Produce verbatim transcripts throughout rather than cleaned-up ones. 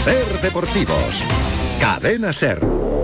Ser Deportivos. Cadena Ser.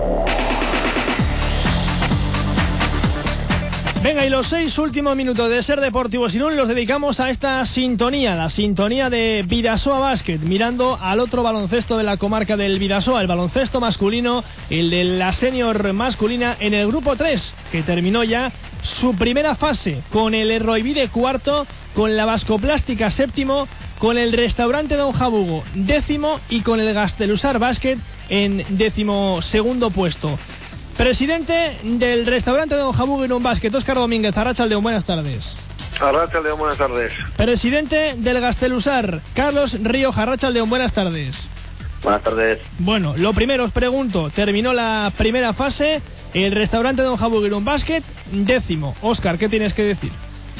Venga, y los seis últimos minutos de Ser Deportivos Irún los dedicamos a esta sintonía, la sintonía de Bidasoa Basket, mirando al otro baloncesto de la comarca del Bidasoa, el baloncesto masculino, el de la senior masculina en el grupo tres, que terminó ya su primera fase con el Erroivide cuarto, con la Vascoplástica séptimo, con el Restaurante Don Jabugo décimo y con el Gastelusar Basket en décimo segundo puesto. Presidente del Restaurante Don Jabugo Irún Basket, Óscar Domínguez, Arratsaldeon, buenas tardes. Arratsaldeon, buenas tardes. Presidente del Gastelusar, Carlos Rioja, Arratsaldeon, buenas tardes. Buenas tardes. Bueno, lo primero os pregunto, terminó la primera fase, el Restaurante Don Jabugo Irún Basket, décimo. Óscar, ¿qué tienes que decir?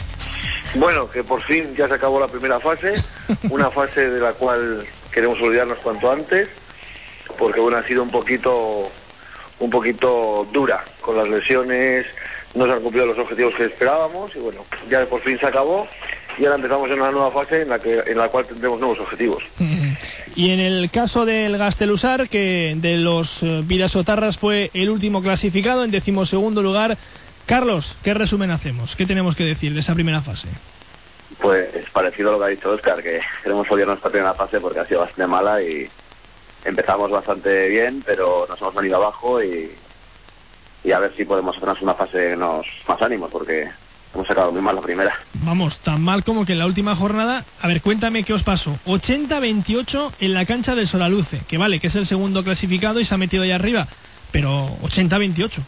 Bueno, que por fin ya se acabó la primera fase, una fase de la cual queremos olvidarnos cuanto antes, porque bueno, ha sido un poquito... un poquito dura, con las lesiones, no se han cumplido los objetivos que esperábamos y bueno, ya por fin se acabó y ahora empezamos en una nueva fase en la que en la cual tendremos nuevos objetivos. Y en el caso del Gastelusar, que de los eh, Bidasotarras fue el último clasificado en decimosegundo lugar, Carlos, ¿qué resumen hacemos? ¿Qué tenemos que decir de esa primera fase? Pues parecido a lo que ha dicho Óscar, que queremos olvidarnos esta primera fase porque ha sido bastante mala y empezamos bastante bien, pero nos hemos venido abajo y, y a ver si podemos hacernos una fase nos más ánimos, porque hemos sacado muy mal la primera. Vamos, tan mal como que en la última jornada. A ver, cuéntame qué os pasó. ochenta a veintiocho en la cancha del Solaluce, que vale, que es el segundo clasificado y se ha metido ahí arriba, pero ochenta a veintiocho.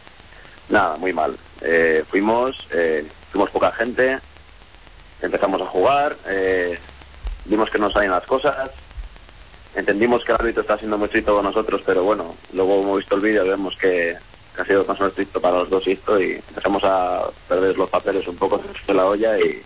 Nada, muy mal. Eh, fuimos, eh, fuimos poca gente, empezamos a jugar, eh, vimos que no salían las cosas. Entendimos que el árbitro está siendo muy estricto con nosotros, pero bueno, luego hemos visto el vídeo y vemos que ha sido más o menos estricto para los dos y esto, y empezamos a perder los papeles un poco de la olla y,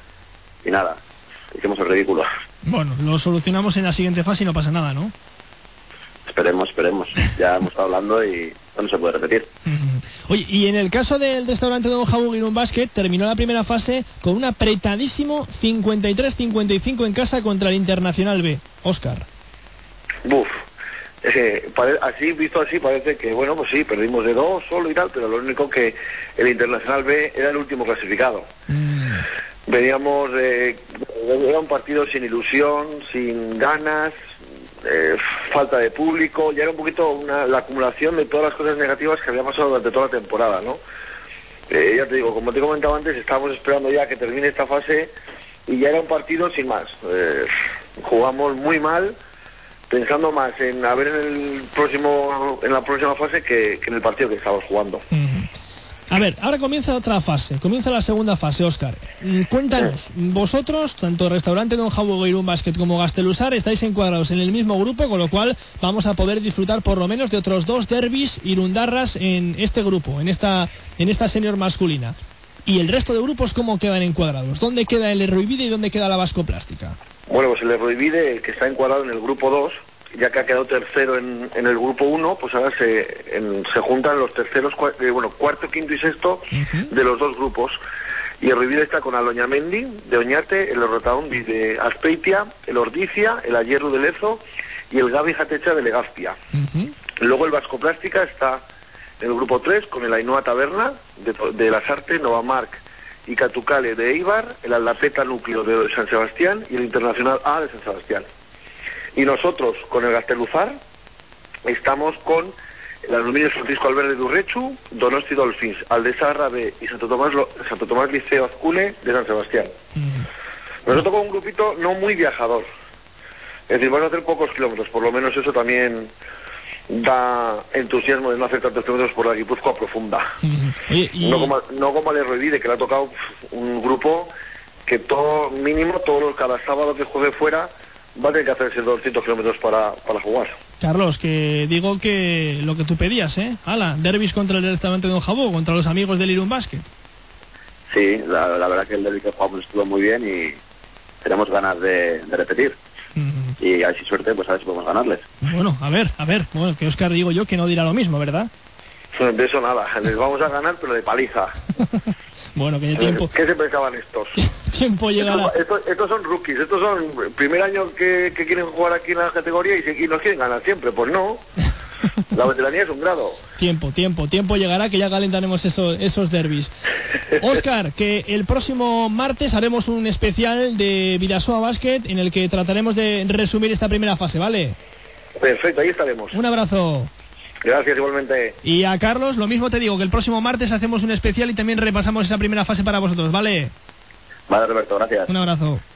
y nada, hicimos el ridículo. Bueno, lo solucionamos en la siguiente fase y no pasa nada, ¿no? Esperemos, esperemos. Ya hemos estado hablando y no se puede repetir. Oye, y en el caso del Restaurante Don Jabugo Irún Basket, terminó la primera fase con un apretadísimo cincuenta y tres cincuenta y cinco en casa contra el Internacional B. Óscar. Buf, eh, pare, así visto así parece que bueno, pues sí, perdimos de dos solo y tal, pero lo único que el Internacional B era el último clasificado. Mm. Veníamos de, era un partido sin ilusión, sin ganas, eh, falta de público, ya era un poquito una, la acumulación de todas las cosas negativas que había pasado durante toda la temporada, ¿no? Eh, ya te digo, como te he comentado antes, estábamos esperando ya que termine esta fase y ya era un partido sin más. Eh, jugamos muy mal, pensando más en a ver en el próximo en la próxima fase que, que en el partido que estábamos jugando. Uh-huh. A ver, ahora comienza otra fase, comienza la segunda fase, Óscar. Cuéntanos, vosotros, tanto Restaurante Don Jabugo Irún Basket como Gastelusar, estáis encuadrados en el mismo grupo, con lo cual vamos a poder disfrutar por lo menos de otros dos derbis irundarras en este grupo, en esta en esta senior masculina. ¿Y el resto de grupos cómo quedan encuadrados? ¿Dónde queda el Erroivide y dónde queda la Vascoplástica? Bueno, pues el Erroivide, que está encuadrado en el grupo dos, ya que ha quedado tercero en, en el grupo uno, pues ahora se, en, se juntan los terceros, cua, eh, bueno, cuarto, quinto y sexto uh-huh. de los dos grupos. Y el Erroivide está con Aloñamendi de Oñate, el Rotaundi de Azpeitia, el Ordicia, el Ayerru de Lezo y el Gavi Jatecha de Legazpia. Uh-huh. Luego el Vascoplástica está en el grupo tres con el Ainhoa Taberna de, de Lasarte, Novamark y Catucale de Eibar, el Aldapeta Núcleo de San Sebastián y el Internacional A de San Sebastián. Y nosotros, con el Gastelusar, estamos con el Aluminio Francisco Alberde de Urrechu, Donosti Dolphins, Aldesarra B y Santo Tomás, Santo Tomás Liceo Azcule de San Sebastián. Uh-huh. Nosotros con un grupito no muy viajador. Es decir, vamos a hacer pocos kilómetros, por lo menos eso también da entusiasmo de no hacer tantos kilómetros por la Guipúzcoa profunda. Uh-huh. Oye, y... no, como, no como al Erroivide, que le ha tocado un grupo que todo mínimo, todo cada sábado que juegue fuera va a tener que hacerse doscientos kilómetros para, para jugar. Carlos, que digo que lo que tú pedías, ¿eh? Hala, derbis contra el Restaurante Don Jabugo, contra los amigos del Irún Basket. Sí, la, la verdad que el derbi que jugamos estuvo muy bien y tenemos ganas de, de repetir. Uh-huh. Y a ver si suerte, pues a ver si podemos ganarles. Bueno, a ver, a ver, bueno, que Óscar digo yo que no dirá lo mismo, ¿verdad? De eso nada, les vamos a ganar, pero de paliza. Bueno, que de tiempo. ¿Qué se pensaban estos? Tiempo llegará. Estos, estos, estos son rookies, estos son primer año que, que quieren jugar aquí en la categoría y, se, y nos quieren ganar siempre. Pues no. La veteranía es un grado. Tiempo, tiempo, tiempo llegará que ya calentaremos esos, esos derbis. Óscar, que el próximo martes haremos un especial de Bidasoa Basket en el que trataremos de resumir esta primera fase, ¿vale? Perfecto, ahí estaremos. Un abrazo. Gracias, igualmente. Y a Carlos, lo mismo te digo, que el próximo martes hacemos un especial y también repasamos esa primera fase para vosotros, ¿vale? Vale, Roberto, gracias. Un abrazo.